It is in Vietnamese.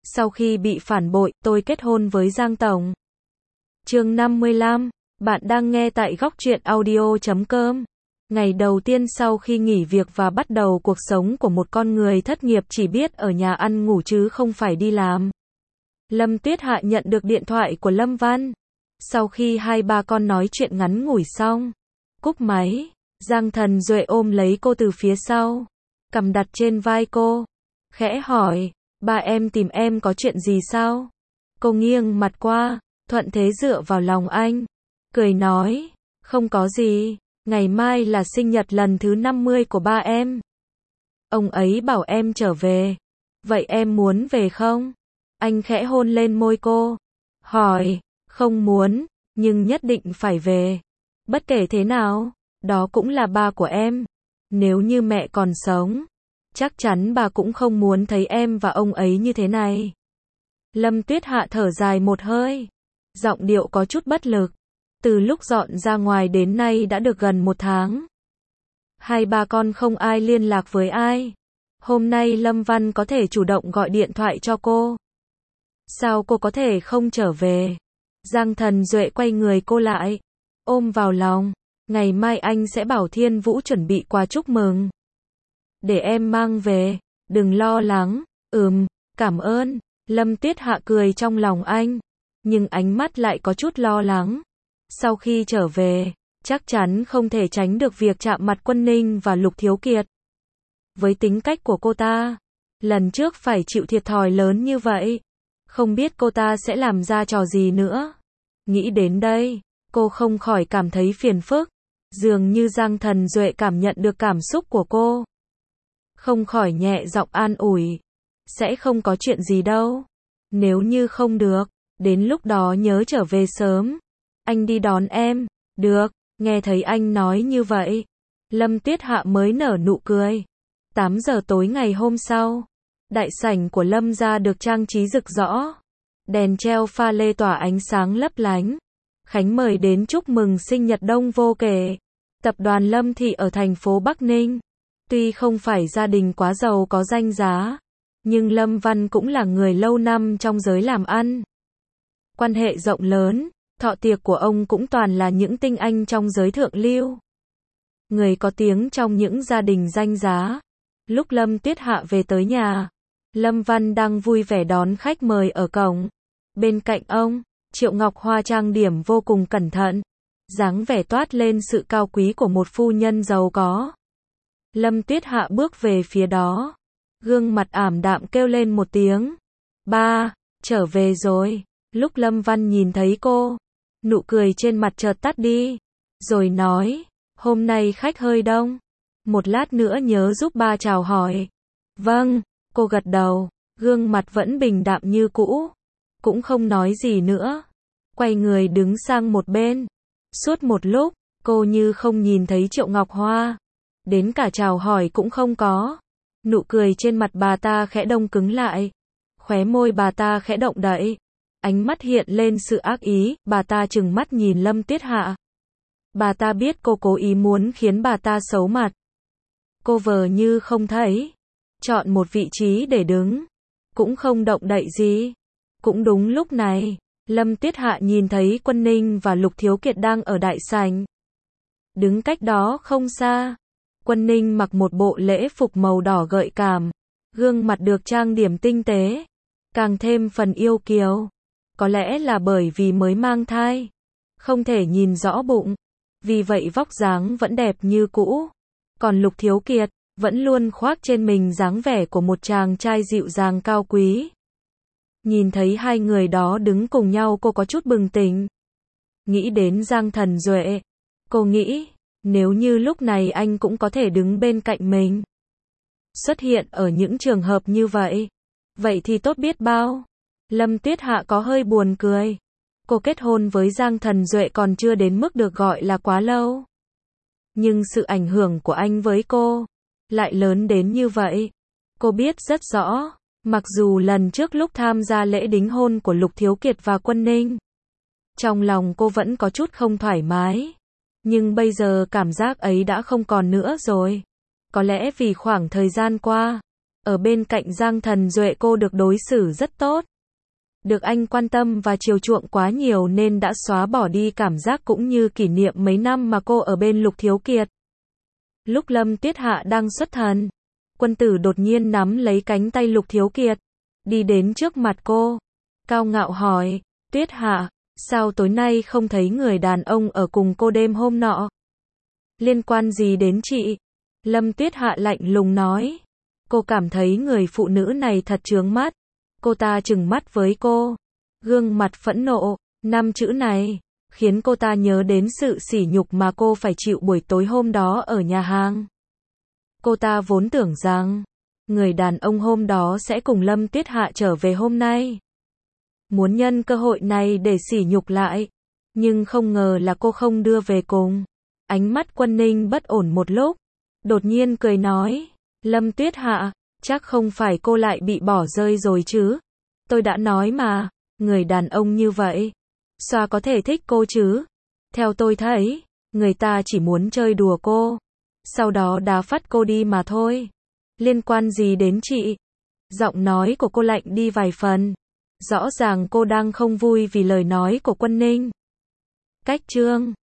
Sau khi bị phản bội, tôi kết hôn với Giang Tổng. Chương 55, bạn đang nghe tại góc truyện audio.com. Ngày đầu tiên sau khi nghỉ việc và bắt đầu cuộc sống của một con người thất nghiệp chỉ biết ở nhà ăn ngủ chứ không phải đi làm. Lâm Tuyết Hạ nhận được điện thoại của Lâm Văn. Sau khi hai ba con nói chuyện ngắn ngủi xong, cúp máy, Giang Thần Duệ ôm lấy cô từ phía sau, cầm đặt trên vai cô, khẽ hỏi, ba em tìm em có chuyện gì sao? Cô nghiêng mặt qua, thuận thế dựa vào lòng anh, cười nói, không có gì, ngày mai là sinh nhật lần thứ 50 của ba em. Ông ấy bảo em trở về, vậy em muốn về không? Anh khẽ hôn lên môi cô, hỏi, không muốn, nhưng nhất định phải về. Bất kể thế nào, đó cũng là ba của em. Nếu như mẹ còn sống, chắc chắn bà cũng không muốn thấy em và ông ấy như thế này. Lâm Tuyết Hạ thở dài một hơi, giọng điệu có chút bất lực. Từ lúc dọn ra ngoài đến nay đã được gần 1 tháng. Hai ba con không ai liên lạc với ai. Hôm nay Lâm Văn có thể chủ động gọi điện thoại cho cô. Sao cô có thể không trở về? Giang Thần Duệ quay người cô lại, ôm vào lòng. Ngày mai anh sẽ bảo Thiên Vũ chuẩn bị quà chúc mừng. Để em mang về, đừng lo lắng. Cảm ơn. Lâm Tuyết Hạ cười trong lòng anh, nhưng ánh mắt lại có chút lo lắng. Sau khi trở về, chắc chắn không thể tránh được việc chạm mặt Quân Ninh và Lục Thiếu Kiệt. Với tính cách của cô ta, lần trước phải chịu thiệt thòi lớn như vậy, không biết cô ta sẽ làm ra trò gì nữa. Nghĩ đến đây, cô không khỏi cảm thấy phiền phức. Dường như Giang Thần Duệ cảm nhận được cảm xúc của cô, không khỏi nhẹ giọng an ủi, sẽ không có chuyện gì đâu. Nếu như không được, đến lúc đó nhớ trở về sớm. Anh đi đón em. Được. Nghe thấy anh nói như vậy, Lâm Tuyết Hạ mới nở nụ cười. 8 giờ tối ngày hôm sau, đại sảnh của Lâm gia được trang trí rực rỡ. Đèn treo pha lê tỏa ánh sáng lấp lánh. Khánh mời đến chúc mừng sinh nhật đông vô kể. Tập đoàn Lâm Thị ở thành phố Bắc Ninh. Tuy không phải gia đình quá giàu có danh giá, nhưng Lâm Văn cũng là người lâu năm trong giới làm ăn. Quan hệ rộng lớn, thọ tiệc của ông cũng toàn là những tinh anh trong giới thượng lưu. Người có tiếng trong những gia đình danh giá. Lúc Lâm Tuyết Hạ về tới nhà, Lâm Văn đang vui vẻ đón khách mời ở cổng. Bên cạnh ông, Triệu Ngọc Hoa trang điểm vô cùng cẩn thận, dáng vẻ toát lên sự cao quý của một phu nhân giàu có. Lâm Tuyết Hạ bước về phía đó, gương mặt ảm đạm kêu lên một tiếng. Ba, trở về rồi. Lúc Lâm Văn nhìn thấy cô, nụ cười trên mặt chợt tắt đi, rồi nói, hôm nay khách hơi đông, một lát nữa nhớ giúp ba chào hỏi. Vâng, cô gật đầu, gương mặt vẫn bình đạm như cũ, cũng không nói gì nữa, quay người đứng sang một bên. Suốt một lúc, cô như không nhìn thấy Triệu Ngọc Hoa, đến cả chào hỏi cũng không có. Nụ cười trên mặt bà ta khẽ đông cứng lại, khóe môi bà ta khẽ động đậy, ánh mắt hiện lên sự ác ý. Bà ta trừng mắt nhìn Lâm Tuyết Hạ. Bà ta biết cô cố ý muốn khiến bà ta xấu mặt. Cô vờ như không thấy, chọn một vị trí để đứng, cũng không động đậy gì. Cũng đúng lúc này, Lâm Tuyết Hạ nhìn thấy Quân Ninh và Lục Thiếu Kiệt đang ở đại sảnh. Đứng cách đó không xa, Quân Ninh mặc một bộ lễ phục màu đỏ gợi cảm, gương mặt được trang điểm tinh tế, càng thêm phần yêu kiều. Có lẽ là bởi vì mới mang thai, không thể nhìn rõ bụng, vì vậy vóc dáng vẫn đẹp như cũ. Còn Lục Thiếu Kiệt, vẫn luôn khoác trên mình dáng vẻ của một chàng trai dịu dàng cao quý. Nhìn thấy hai người đó đứng cùng nhau cô có chút bừng tỉnh. Nghĩ đến Giang Thần Duệ, cô nghĩ, nếu như lúc này anh cũng có thể đứng bên cạnh mình, xuất hiện ở những trường hợp như vậy, vậy thì tốt biết bao. Lâm Tuyết Hạ có hơi buồn cười. Cô kết hôn với Giang Thần Duệ còn chưa đến mức được gọi là quá lâu, nhưng sự ảnh hưởng của anh với cô lại lớn đến như vậy. Cô biết rất rõ, mặc dù lần trước lúc tham gia lễ đính hôn của Lục Thiếu Kiệt và Quân Ninh, trong lòng cô vẫn có chút không thoải mái, nhưng bây giờ cảm giác ấy đã không còn nữa rồi. Có lẽ vì khoảng thời gian qua, Ở bên cạnh Giang Thần Duệ cô được đối xử rất tốt. Được anh quan tâm và chiều chuộng quá nhiều nên đã xóa bỏ đi cảm giác cũng như kỷ niệm mấy năm mà cô ở bên Lục Thiếu Kiệt. Lúc Lâm Tuyết Hạ đang xuất thần, Quân Tử đột nhiên nắm lấy cánh tay Lục Thiếu Kiệt, đi đến trước mặt cô, cao ngạo hỏi, Tuyết Hạ, sao tối nay không thấy người đàn ông ở cùng cô đêm hôm nọ? Liên quan gì đến chị? Lâm Tuyết Hạ lạnh lùng nói. Cô cảm thấy người phụ nữ này thật chướng mắt. Cô ta trừng mắt với cô, gương mặt phẫn nộ, 5 chữ này khiến cô ta nhớ đến sự sỉ nhục mà cô phải chịu buổi tối hôm đó ở nhà hàng. Cô ta vốn tưởng rằng người đàn ông hôm đó sẽ cùng Lâm Tuyết Hạ trở về hôm nay, muốn nhân cơ hội này để sỉ nhục lại, nhưng không ngờ là cô không đưa về cùng. Ánh mắt Quân Ninh bất ổn một lúc, đột nhiên cười nói, Lâm Tuyết Hạ, chắc không phải cô lại bị bỏ rơi rồi chứ? Tôi đã nói mà, người đàn ông như vậy, sao có thể thích cô chứ? Theo tôi thấy, người ta chỉ muốn chơi đùa cô, sau đó đá phát cô đi mà thôi. Liên quan gì đến chị? Giọng nói của cô lạnh đi vài phần. Rõ ràng cô đang không vui vì lời nói của Quân Ninh. Cách chương